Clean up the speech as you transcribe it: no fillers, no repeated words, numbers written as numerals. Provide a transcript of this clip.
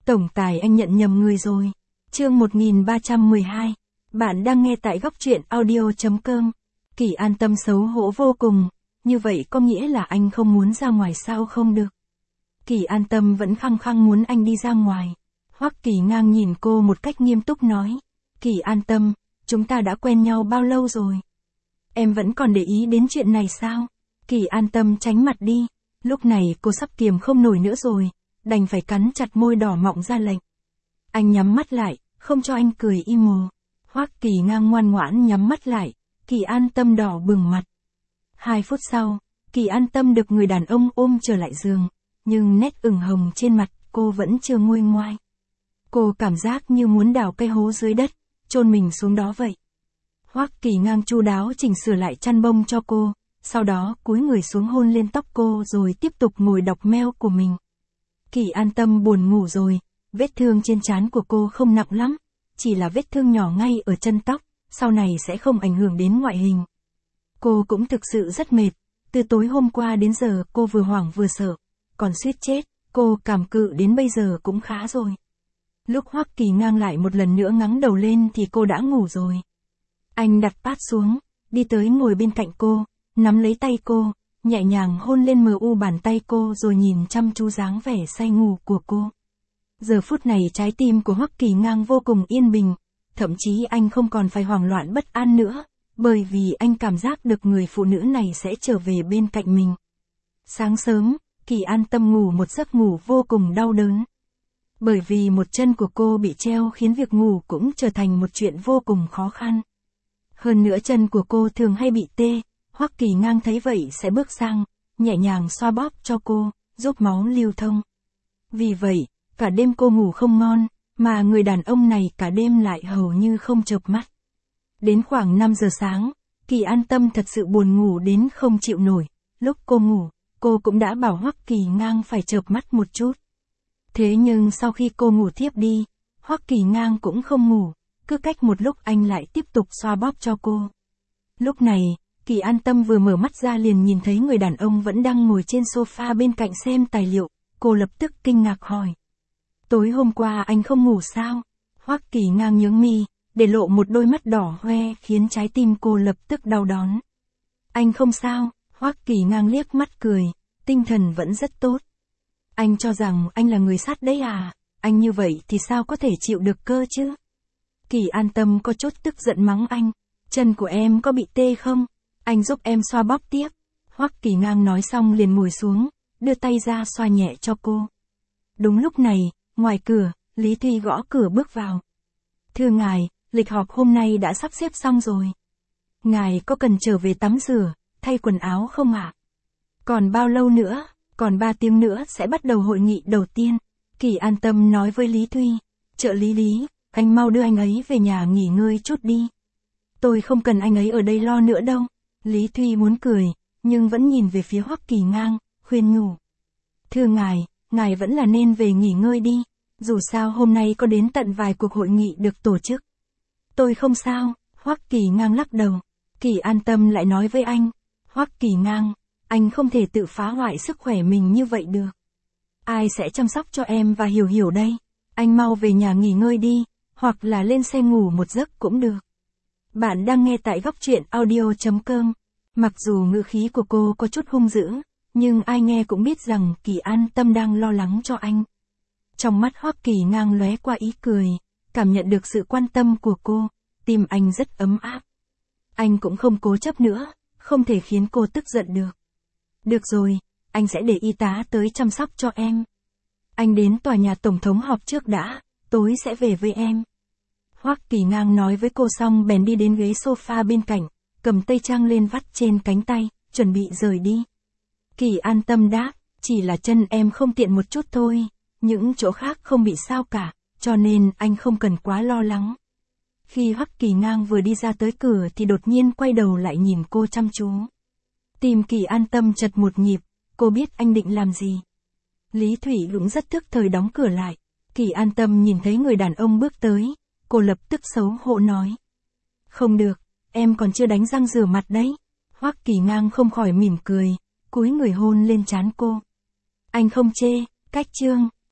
Tổng tài anh nhận nhầm người rồi. Chương 1312. Bạn đang nghe tại góc truyện audio.com. Kỳ An Tâm xấu hổ vô cùng, như vậy có nghĩa là anh không muốn ra ngoài sao không được. Kỳ An Tâm vẫn khăng khăng muốn anh đi ra ngoài. Hoắc Kỳ Ngang nhìn cô một cách nghiêm túc nói. Kỳ An Tâm, chúng ta đã quen nhau bao lâu rồi? Em vẫn còn để ý đến chuyện này sao? Kỳ An Tâm tránh mặt đi. Lúc này cô sắp kiềm không nổi nữa rồi, đành phải cắn chặt môi đỏ mọng ra lệnh. Anh nhắm mắt lại, không cho anh cười im mồ. Hoắc Kỳ Ngang ngoan ngoãn nhắm mắt lại, Kỳ An Tâm đỏ bừng mặt. 2 phút sau, Kỳ An Tâm được người đàn ông ôm trở lại giường, nhưng nét ửng hồng trên mặt cô vẫn chưa nguôi ngoai. Cô cảm giác như muốn đào cây hố dưới đất, chôn mình xuống đó vậy. Hoắc Kỳ Ngang chu đáo chỉnh sửa lại chăn bông cho cô, sau đó cúi người xuống hôn lên tóc cô rồi tiếp tục ngồi đọc mail của mình. Kỳ An Tâm buồn ngủ rồi, vết thương trên trán của cô không nặng lắm, chỉ là vết thương nhỏ ngay ở chân tóc, sau này sẽ không ảnh hưởng đến ngoại hình. Cô cũng thực sự rất mệt, từ tối hôm qua đến giờ cô vừa hoảng vừa sợ, còn suýt chết, cô cảm cự đến bây giờ cũng khá rồi. Lúc Hoắc Kỳ Ngang lại một lần nữa ngẩng đầu lên thì cô đã ngủ rồi. Anh đặt pad xuống, đi tới ngồi bên cạnh cô, nắm lấy tay cô, nhẹ nhàng hôn lên mu bàn tay cô rồi nhìn chăm chú dáng vẻ say ngủ của cô. Giờ phút này trái tim của Hoắc Kỳ Ngang vô cùng yên bình, thậm chí anh không còn phải hoảng loạn bất an nữa, bởi vì anh cảm giác được người phụ nữ này sẽ trở về bên cạnh mình. Sáng sớm, Kỳ An Tâm ngủ một giấc ngủ vô cùng đau đớn. Bởi vì một chân của cô bị treo khiến việc ngủ cũng trở thành một chuyện vô cùng khó khăn. Hơn nữa chân của cô thường hay bị tê, Hoắc Kỳ Ngang thấy vậy sẽ bước sang, nhẹ nhàng xoa bóp cho cô, giúp máu lưu thông. Vì vậy, cả đêm cô ngủ không ngon, mà người đàn ông này cả đêm lại hầu như không chợp mắt. Đến khoảng 5 giờ sáng, Kỳ An Tâm thật sự buồn ngủ đến không chịu nổi, lúc cô ngủ, cô cũng đã bảo Hoắc Kỳ Ngang phải chợp mắt một chút. Thế nhưng sau khi cô ngủ thiếp đi, Hoắc Kỳ Ngang cũng không ngủ, cứ cách một lúc anh lại tiếp tục xoa bóp cho cô. Lúc này, Kỳ An Tâm vừa mở mắt ra liền nhìn thấy người đàn ông vẫn đang ngồi trên sofa bên cạnh xem tài liệu, cô lập tức kinh ngạc hỏi. Tối hôm qua anh không ngủ sao? Hoắc Kỳ Ngang nhướng mi, để lộ một đôi mắt đỏ hoe khiến trái tim cô lập tức đau đớn. Anh không sao, Hoắc Kỳ Ngang liếc mắt cười, tinh thần vẫn rất tốt. Anh cho rằng anh là người sát đấy à, anh như vậy thì sao có thể chịu được cơ chứ? Kỳ An Tâm có chút tức giận mắng anh, chân của em có bị tê không? Anh giúp em xoa bóp tiếp. Hoắc Kỳ Ngang nói xong liền ngồi xuống, đưa tay ra xoa nhẹ cho cô. Đúng lúc này, ngoài cửa, Lý Thuy gõ cửa bước vào. Thưa ngài, lịch họp hôm nay đã sắp xếp xong rồi. Ngài có cần trở về tắm rửa, thay quần áo không ạ? Còn bao lâu nữa? Còn 3 tiếng nữa sẽ bắt đầu hội nghị đầu tiên. Kỳ An Tâm nói với Lý Thuy. Trợ lý Lý, anh mau đưa anh ấy về nhà nghỉ ngơi chút đi. Tôi không cần anh ấy ở đây lo nữa đâu. Lý Thuy muốn cười, nhưng vẫn nhìn về phía Hoắc Kỳ Ngang, khuyên nhủ. Thưa ngài vẫn là nên về nghỉ ngơi đi. Dù sao hôm nay có đến tận vài cuộc hội nghị được tổ chức. Tôi không sao, Hoắc Kỳ Ngang lắc đầu. Kỳ An Tâm lại nói với anh. Hoắc Kỳ Ngang, anh không thể tự phá hoại sức khỏe mình như vậy được. Ai sẽ chăm sóc cho em và Hiểu Hiểu đây? Anh mau về nhà nghỉ ngơi đi, hoặc là lên xe ngủ một giấc cũng được. Bạn đang nghe tại góc truyện audio.com. Mặc dù ngữ khí của cô có chút hung dữ, nhưng ai nghe cũng biết rằng Kỳ An Tâm đang lo lắng cho anh. Trong mắt Hoắc Kỳ Ngang lóe qua ý cười, cảm nhận được sự quan tâm của cô, tim anh rất ấm áp. Anh cũng không cố chấp nữa, không thể khiến cô tức giận được. Được rồi, anh sẽ để y tá tới chăm sóc cho em. Anh đến tòa nhà tổng thống họp trước đã, tối sẽ về với em. Hoắc Kỳ Ngang nói với cô xong bèn đi đến ghế sofa bên cạnh, cầm tay trang lên vắt trên cánh tay, chuẩn bị rời đi. Kỳ An Tâm đáp, chỉ là chân em không tiện một chút thôi, những chỗ khác không bị sao cả, cho nên anh không cần quá lo lắng. Khi Hoắc Kỳ Ngang vừa đi ra tới cửa thì đột nhiên quay đầu lại nhìn cô chăm chú. Tim Kỳ An Tâm chật một nhịp, cô biết anh định làm gì. Lý Thủy cũng rất thức thời đóng cửa lại. Kỳ An Tâm nhìn thấy người đàn ông bước tới, cô lập tức xấu hổ nói. Không được, em còn chưa đánh răng rửa mặt đấy. Hoắc Kỳ Ngang không khỏi mỉm cười, cúi người hôn lên trán cô. Anh không chê, cách chương.